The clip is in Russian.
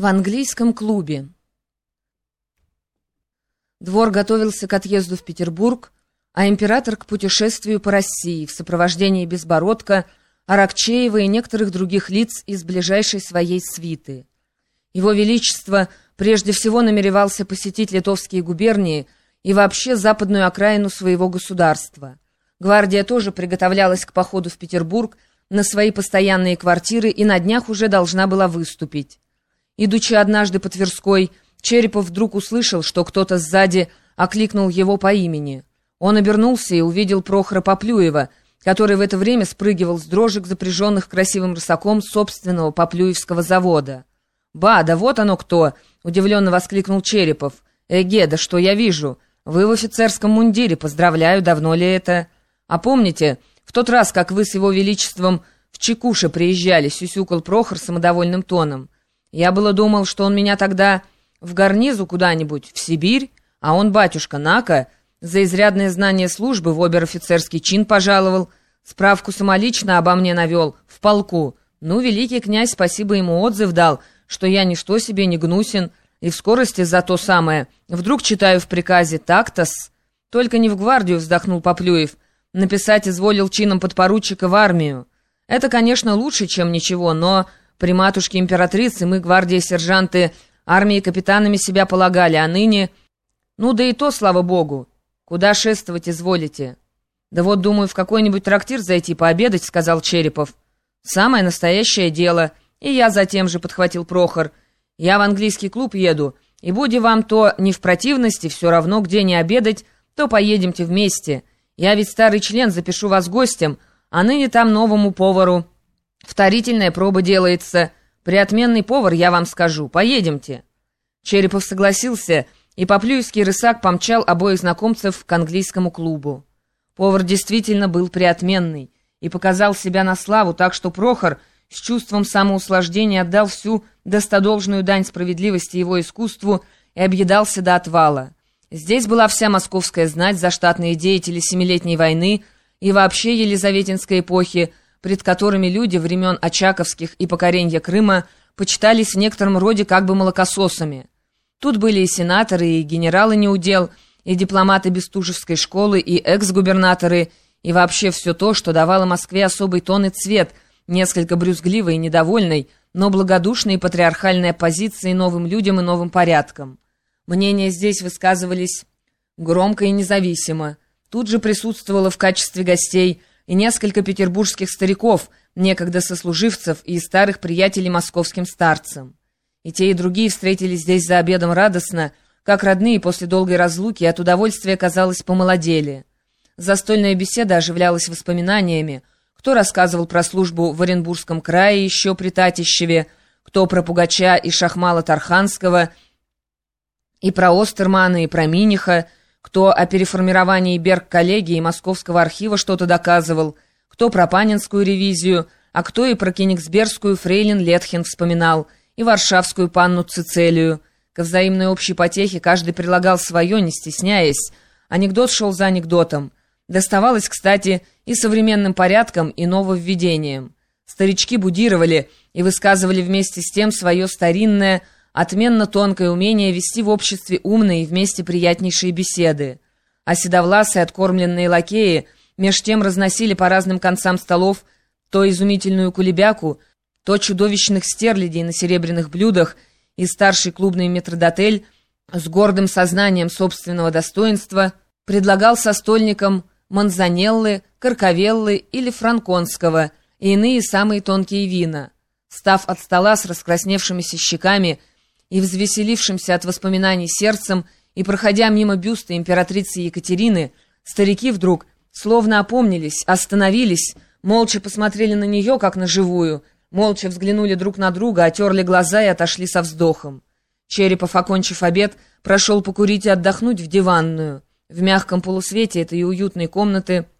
В английском клубе. Двор готовился к отъезду в Петербург, а император к путешествию по России в сопровождении Безбородка, Аракчеева и некоторых других лиц из ближайшей своей свиты. Его Величество прежде всего намеревался посетить литовские губернии и вообще западную окраину своего государства. Гвардия тоже приготовлялась к походу в Петербург на свои постоянные квартиры и на днях уже должна была выступить. Идучи однажды по Тверской, Черепов вдруг услышал, что кто-то сзади окликнул его по имени. Он обернулся и увидел Прохора Поплюева, который в это время спрыгивал с дрожек, запряженных красивым рысаком собственного Поплюевского завода. «Ба, да вот оно кто!» — удивленно воскликнул Черепов. «Эге, да что я вижу! Вы в офицерском мундире, поздравляю, давно ли это? А помните, в тот раз, как вы с его величеством в Чекуше приезжали?» — сюсюкал Прохор самодовольным тоном. «Я было думал, что он меня тогда в гарнизу куда-нибудь, в Сибирь, а он, батюшка, на-ка, за изрядное знание службы в обер-офицерский чин пожаловал, справку самолично обо мне навел, в полку. Ну, великий князь, спасибо ему, отзыв дал, что я ничто себе не гнусен, и в скорости за то самое. Вдруг читаю в приказе так-то-с. Только не в гвардию, вздохнул Поплюев, написать изволил чином подпоручика в армию. Это, конечно, лучше, чем ничего, но при матушке императрице мы, гвардии сержанты, армии капитанами себя полагали, а ныне... Ну да и то, слава богу. Куда шествовать изволите? Да вот, думаю, в какой-нибудь трактир зайти пообедать, сказал Черепов. Самое настоящее дело. И я затем же, подхватил Прохор. Я в английский клуб еду, и будь вам то не в противности, все равно где не обедать, то поедемте вместе. Я ведь старый член, запишу вас гостем, а ныне там новому повару вторительная проба делается. Приотменный повар, я вам скажу. Поедемте. Черепов согласился, и Поплюевский рысак помчал обоих знакомцев к английскому клубу. Повар действительно был приотменный и показал себя на славу, так что Прохор с чувством самоуслаждения отдал всю достодолжную дань справедливости его искусству и объедался до отвала. Здесь была вся московская знать, заштатные деятели Семилетней войны и вообще елизаветинской эпохи, пред которыми люди времен Очаковских и покоренья Крыма почитались в некотором роде как бы молокососами. Тут были и сенаторы, и генералы неудел, и дипломаты Бестужевской школы, и экс-губернаторы, и вообще все то, что давало Москве особый тон и цвет, несколько брюзгливой и недовольной, но благодушной и патриархальной оппозиции новым людям и новым порядкам. Мнения здесь высказывались громко и независимо. Тут же присутствовало в качестве гостей и несколько петербургских стариков, некогда сослуживцев и старых приятелей московским старцам. И те, и другие встретились здесь за обедом радостно, как родные после долгой разлуки, и от удовольствия, казалось, помолодели. Застольная беседа оживлялась воспоминаниями. Кто рассказывал про службу в Оренбургском крае еще при Татищеве, кто про Пугача и Шахмала Тарханского, и про Остермана, и про Миниха, кто о переформировании Берг-коллегии и Московского архива что-то доказывал, кто про Панинскую ревизию, а кто и про Кенигсбергскую фрейлин Летхен вспоминал, и Варшавскую панну Цицелию. Ко взаимной общей потехе каждый прилагал свое, не стесняясь. Анекдот шел за анекдотом. Доставалось, кстати, и современным порядкам, и нововведениям. Старички будировали и высказывали вместе с тем свое старинное, отменно тонкое умение вести в обществе умные и вместе приятнейшие беседы. А седовласые откормленные лакеи меж тем разносили по разным концам столов то изумительную кулебяку, то чудовищных стерлядей на серебряных блюдах, и старший клубный метрдотель с гордым сознанием собственного достоинства предлагал состольникам манзанеллы, каркавеллы или франконского и иные самые тонкие вина. Став от стола с раскрасневшимися щеками и взвеселившимся от воспоминаний сердцем и проходя мимо бюста императрицы Екатерины, старики вдруг, словно опомнились, остановились, молча посмотрели на нее, как на живую, молча взглянули друг на друга, отерли глаза и отошли со вздохом. Черепов, окончив обед, прошел покурить и отдохнуть в диванную. В мягком полусвете этой уютной комнаты